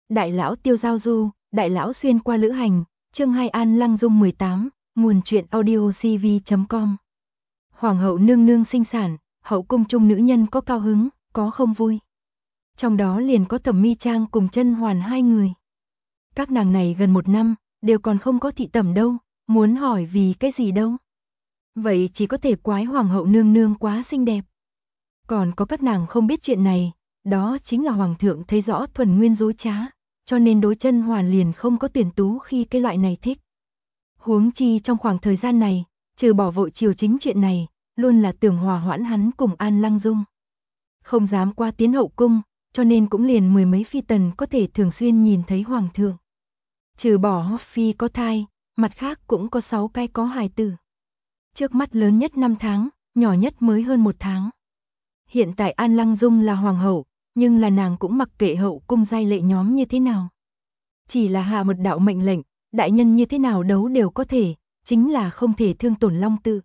Đại lão tiêu giao du, đại lão xuyên qua lữ hành, chương 2 An Lăng Dung 18, nguồn truyện audio cv.com. Hoàng hậu nương nương sinh sản, hậu cung chung nữ nhân có cao hứng, có không vui. Trong đó liền có Thẩm Mi Trang cùng Chân Hoàn hai người. Các nàng này gần 1 năm, đều còn không có thị tẩm đâu, muốn hỏi vì cái gì đâu. Vậy chỉ có thể quái hoàng hậu nương nương quá xinh đẹp. Còn có các nàng không biết chuyện này, đó chính là hoàng thượng thấy rõ thuần nguyên dối trá, cho nên đối Chân Hoàn liền không có tuyển tú khi cái loại này thích. Huống chi trong khoảng thời gian này, trừ bỏ vội chiều chính chuyện này, luôn là tưởng hòa hoãn hắn cùng An Lăng Dung. Không dám qua tiến hậu cung, cho nên cũng liền 10 mấy phi tần có thể thường xuyên nhìn thấy hoàng thượng. Trừ bỏ Hoắc phi có thai, mặt khác cũng có 6 cái có hài tử. Trước mắt lớn nhất 5 tháng, nhỏ nhất mới hơn 1 tháng. Hiện tại An Lăng Dung là hoàng hậu, nhưng là nàng cũng mặc kệ hậu cung giai lệ nhóm như thế nào. Chỉ là hạ một đạo mệnh lệnh, đại nhân như thế nào đấu đều có thể, chính là không thể thương tổn long tự.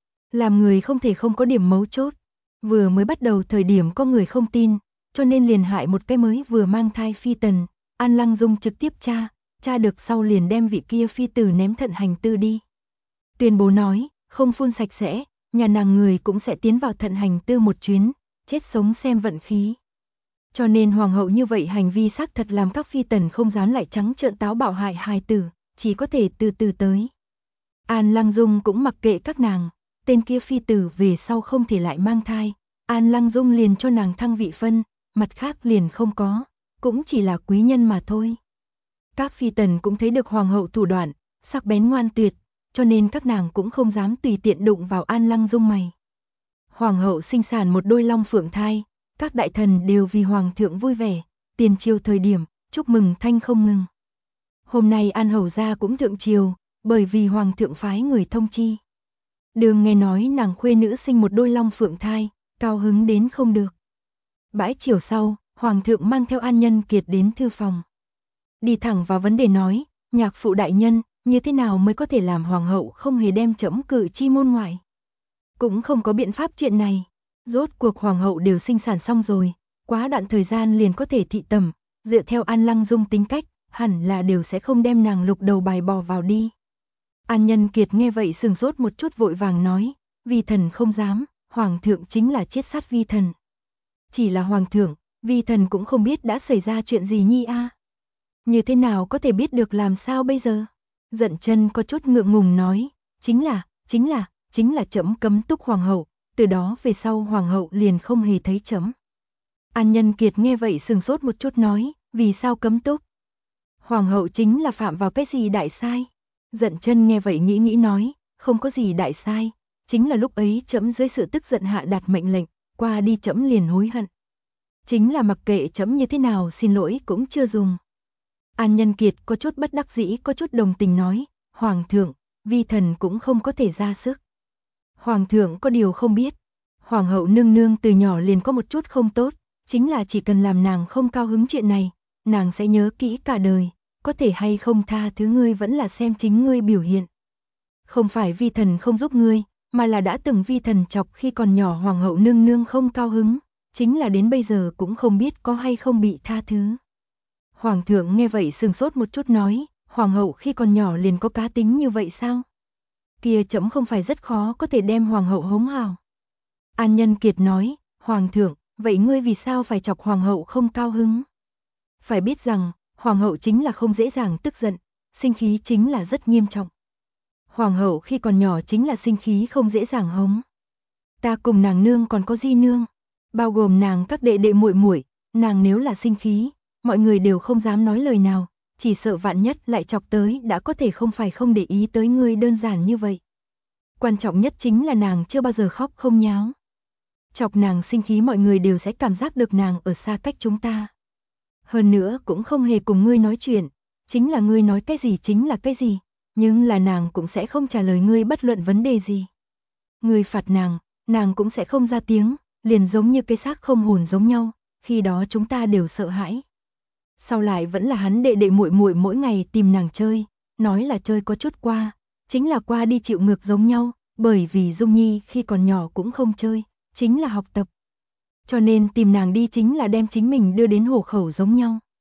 Làm người không thể không có điểm mấu chốt. Vừa mới bắt đầu thời điểm có người không tin, cho nên liền hại một cái mới vừa mang thai phi tần. An Lăng Dung trực tiếp tra được sau liền đem vị kia phi tử ném thận hành tư đi. Tuyên bố nói, không phun sạch sẽ, nhà nàng người cũng sẽ tiến vào thận hành tư một chuyến, chết sống xem vận khí. Cho nên hoàng hậu như vậy hành vi xác thật làm các phi tần không dám lại trắng trợn táo bạo hại hài tử, chỉ có thể từ từ tới. An Lăng Dung cũng mặc kệ các nàng, tên kia phi tử về sau không thể lại mang thai, An Lăng Dung liền cho nàng thăng vị phân, mặt khác liền không có, cũng chỉ là quý nhân mà thôi. Các phi tần cũng thấy được hoàng hậu thủ đoạn, sắc bén ngoan tuyệt, cho nên các nàng cũng không dám tùy tiện đụng vào An Lăng Dung mày. Hoàng hậu sinh sản một đôi long phượng thai, các đại thần đều vì hoàng thượng vui vẻ, tiền triều thời điểm, chúc mừng thanh không ngừng. Hôm nay An hầu gia cũng thượng triều, bởi vì hoàng thượng phái người thông chi. Đường nghe nói nàng khuê nữ sinh một đôi long phượng thai, cao hứng đến không được. Bãi chiều sau, hoàng thượng mang theo An Nhân Kiệt đến thư phòng. Đi thẳng vào vấn đề nói, nhạc phụ đại nhân, như thế nào mới có thể làm hoàng hậu không hề đem trẫm cử chi môn ngoại. Cũng không có biện pháp chuyện này, rốt cuộc hoàng hậu đều sinh sản xong rồi, quá đoạn thời gian liền có thể thị tẩm, dựa theo An Lăng Dung tính cách, hẳn là đều sẽ không đem nàng lục đầu bài bò vào đi. An Nhân Kiệt nghe vậy sừng sốt một chút vội vàng nói, vi thần không dám, hoàng thượng chính là chết sát vi thần. Chỉ là hoàng thượng, vi thần cũng không biết đã xảy ra chuyện gì nhi a. Như thế nào có thể biết được làm sao bây giờ? Giận Chân có chút ngượng ngùng nói, chính là trẫm cấm túc hoàng hậu, từ đó về sau hoàng hậu liền không hề thấy trẫm. An Nhân Kiệt nghe vậy sừng sốt một chút nói, vì sao cấm túc? Hoàng hậu chính là phạm vào cái gì đại sai? Giận Chân nghe vậy nghĩ nói, không có gì đại sai, chính là lúc ấy trẫm dưới sự tức giận hạ đạt mệnh lệnh, qua đi trẫm liền hối hận. Chính là mặc kệ trẫm như thế nào xin lỗi cũng chưa dùng. An Nhân Kiệt có chút bất đắc dĩ có chút đồng tình nói, hoàng thượng, vi thần cũng không có thể ra sức. Hoàng thượng có điều không biết, hoàng hậu nương nương từ nhỏ liền có một chút không tốt, chính là chỉ cần làm nàng không cao hứng chuyện này, nàng sẽ nhớ kỹ cả đời, có thể hay không tha thứ ngươi vẫn là xem chính ngươi biểu hiện. Không phải vi thần không giúp ngươi, mà là đã từng vi thần chọc khi còn nhỏ hoàng hậu nương nương không cao hứng, chính là đến bây giờ cũng không biết có hay không bị tha thứ. Hoàng thượng nghe vậy sừng sốt một chút nói, hoàng hậu khi còn nhỏ liền có cá tính như vậy sao? Kia trẫm không phải rất khó có thể đem hoàng hậu hống hào. An Nhân Kiệt nói, hoàng thượng, vậy ngươi vì sao phải chọc hoàng hậu không cao hứng? Phải biết rằng, hoàng hậu chính là không dễ dàng tức giận, sinh khí chính là rất nghiêm trọng. Hoàng hậu khi còn nhỏ chính là sinh khí không dễ dàng hống. Ta cùng nàng nương còn có di nương, bao gồm nàng các đệ đệ muội muội, nàng nếu là sinh khí, mọi người đều không dám nói lời nào, chỉ sợ vạn nhất lại chọc tới đã có thể không phải không để ý tới ngươi đơn giản như vậy. Quan trọng nhất chính là nàng chưa bao giờ khóc không nháo. Chọc nàng sinh khí mọi người đều sẽ cảm giác được nàng ở xa cách chúng ta. Hơn nữa cũng không hề cùng ngươi nói chuyện, chính là ngươi nói cái gì chính là cái gì, nhưng là nàng cũng sẽ không trả lời ngươi bất luận vấn đề gì. Ngươi phạt nàng cũng sẽ không ra tiếng, liền giống như cái xác không hồn giống nhau, khi đó chúng ta đều sợ hãi. Sau lại vẫn là hắn đệ đệ muội muội mỗi ngày tìm nàng chơi, nói là chơi có chút qua, chính là qua đi chịu ngược giống nhau, bởi vì Dung Nhi khi còn nhỏ cũng không chơi, chính là học tập. Cho nên tìm nàng đi chính là đem chính mình đưa đến hổ khẩu giống nhau.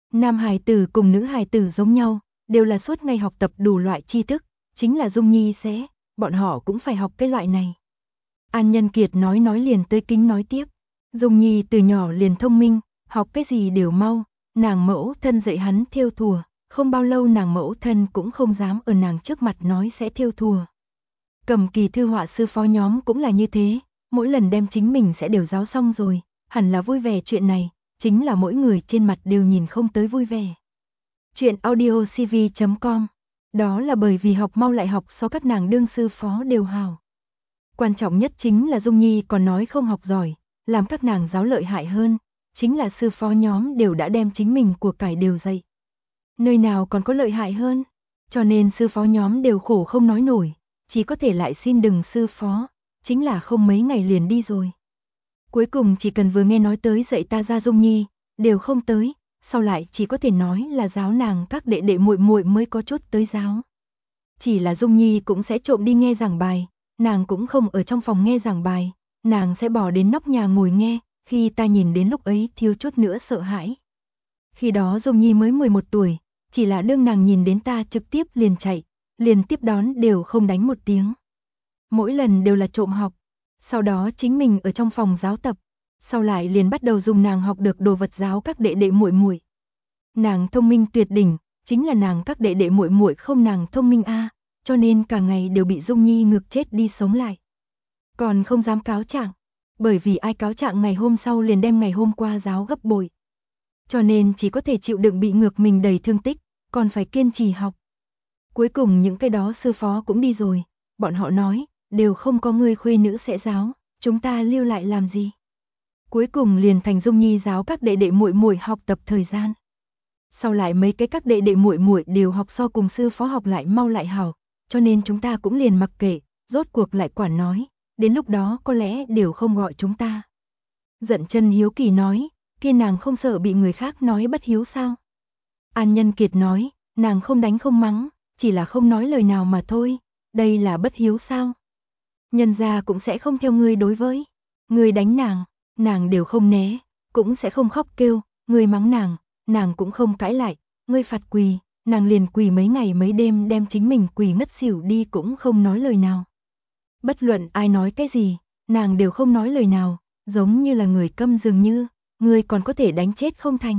Nam hài tử cùng nữ hài tử giống nhau, đều là suốt ngày học tập đủ loại tri thức, chính là Dung Nhi sẽ, bọn họ cũng phải học cái loại này. An Nhân Kiệt nói liền tới kính nói tiếp. Dung Nhi từ nhỏ liền thông minh, học cái gì đều mau, nàng mẫu thân dạy hắn thêu thùa, không bao lâu nàng mẫu thân cũng không dám ở nàng trước mặt nói sẽ thêu thùa. Cầm kỳ thư họa sư phó nhóm cũng là như thế, mỗi lần đem chính mình sẽ đều giáo xong rồi, hẳn là vui vẻ chuyện này, chính là mỗi người trên mặt đều nhìn không tới vui vẻ. Chuyện audiocv.com. Đó là bởi vì học mau lại học so các nàng đương sư phó đều hào. Quan trọng nhất chính là Dung Nhi còn nói không học giỏi, làm các nàng giáo lợi hại hơn, chính là sư phó nhóm đều đã đem chính mình của cải đều dạy. Nơi nào còn có lợi hại hơn, cho nên sư phó nhóm đều khổ không nói nổi, chỉ có thể lại xin đừng sư phó, chính là không mấy ngày liền đi rồi. Cuối cùng chỉ cần vừa nghe nói tới dạy ta ra Dung Nhi, đều không tới, sau lại chỉ có thể nói là giáo nàng các đệ đệ muội muội mới có chút tới giáo. Chỉ là Dung Nhi cũng sẽ trộm đi nghe giảng bài, nàng cũng không ở trong phòng nghe giảng bài, nàng sẽ bỏ đến nóc nhà ngồi nghe, khi ta nhìn đến lúc ấy thiếu chút nữa sợ hãi. Khi đó Dung Nhi mới 11 tuổi, chỉ là đương nàng nhìn đến ta trực tiếp liền chạy, liền tiếp đón đều không đánh một tiếng. Mỗi lần đều là trộm học, sau đó chính mình ở trong phòng giáo tập, sau lại liền bắt đầu dùng nàng học được đồ vật giáo các đệ đệ muội muội. Nàng thông minh tuyệt đỉnh, chính là nàng các đệ đệ muội muội không nàng thông minh a, cho nên cả ngày đều bị Dung Nhi ngược chết đi sống lại. Còn không dám cáo trạng, bởi vì ai cáo trạng ngày hôm sau liền đem ngày hôm qua giáo gấp bội. Cho nên chỉ có thể chịu đựng bị ngược mình đầy thương tích, còn phải kiên trì học. Cuối cùng những cái đó sư phó cũng đi rồi, bọn họ nói, đều không có người khuê nữ sẽ giáo, chúng ta lưu lại làm gì? Cuối cùng liền thành Dung Nhi giáo các đệ đệ muội muội học tập thời gian. Sau lại mấy cái các đệ đệ muội muội đều học so cùng sư phó học lại mau lại hảo, cho nên chúng ta cũng liền mặc kệ, rốt cuộc lại quản nói, đến lúc đó có lẽ đều không gọi chúng ta. Giận Chân hiếu kỳ nói, kia nàng không sợ bị người khác nói bất hiếu sao? An Nhân Kiệt nói, nàng không đánh không mắng, chỉ là không nói lời nào mà thôi, đây là bất hiếu sao? Nhân gia cũng sẽ không theo ngươi đối với, ngươi đánh nàng đều không né, cũng sẽ không khóc kêu, ngươi mắng nàng cũng không cãi lại, ngươi phạt quỳ, nàng liền quỳ mấy ngày mấy đêm đem chính mình quỳ ngất xỉu đi cũng không nói lời nào. Bất luận ai nói cái gì, nàng đều không nói lời nào, giống như là người câm dường như, ngươi còn có thể đánh chết không thành.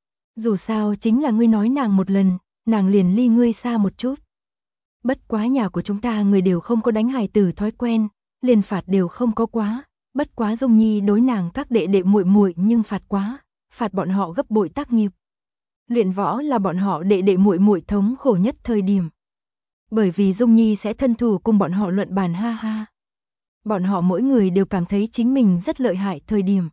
Dù sao chính là ngươi nói nàng một lần, nàng liền ly ngươi xa một chút. Bất quá nhà của chúng ta người đều không có đánh hài tử thói quen, liền phạt đều không có quá, bất quá Dung Nhi đối nàng các đệ đệ muội muội nhưng phạt quá, phạt bọn họ gấp bội tác nghiệp. Luyện võ là bọn họ đệ đệ muội muội thống khổ nhất thời điểm. Bởi vì Dung Nhi sẽ thân thủ cùng bọn họ luận bàn ha ha. Bọn họ mỗi người đều cảm thấy chính mình rất lợi hại thời điểm.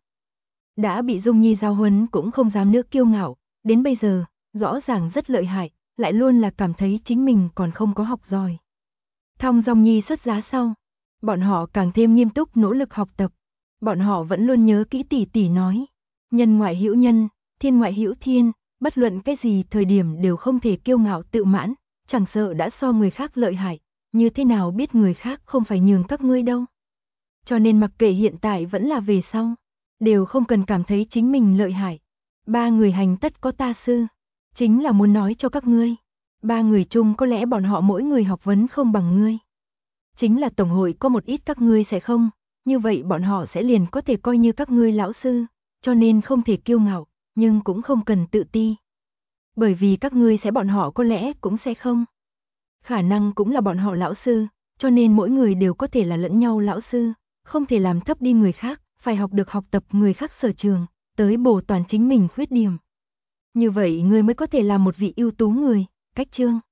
Đã bị Dung Nhi giao huấn cũng không dám nữa kiêu ngạo, đến bây giờ, rõ ràng rất lợi hại, lại luôn là cảm thấy chính mình còn không có học giỏi. Thong Dung Nhi xuất giá sau, bọn họ càng thêm nghiêm túc nỗ lực học tập. Bọn họ vẫn luôn nhớ kỹ tỷ tỷ nói, nhân ngoại hữu nhân, thiên ngoại hữu thiên, bất luận cái gì thời điểm đều không thể kiêu ngạo tự mãn, chẳng sợ đã so người khác lợi hại, như thế nào biết người khác không phải nhường các ngươi đâu. Cho nên mặc kệ hiện tại vẫn là về sau, đều không cần cảm thấy chính mình lợi hại. Ba người hành tất có ta sư, chính là muốn nói cho các ngươi, ba người chung có lẽ bọn họ mỗi người học vấn không bằng ngươi. Chính là tổng hội có một ít các ngươi sẽ không, như vậy bọn họ sẽ liền có thể coi như các ngươi lão sư, cho nên không thể kiêu ngạo, nhưng cũng không cần tự ti. Bởi vì các ngươi sẽ bọn họ có lẽ cũng sẽ không. Khả năng cũng là bọn họ lão sư, cho nên mỗi người đều có thể là lẫn nhau lão sư, không thể làm thấp đi người khác, phải học được học tập người khác sở trường, tới bổ toàn chính mình khuyết điểm. Như vậy ngươi mới có thể là một vị ưu tú người, cách chương.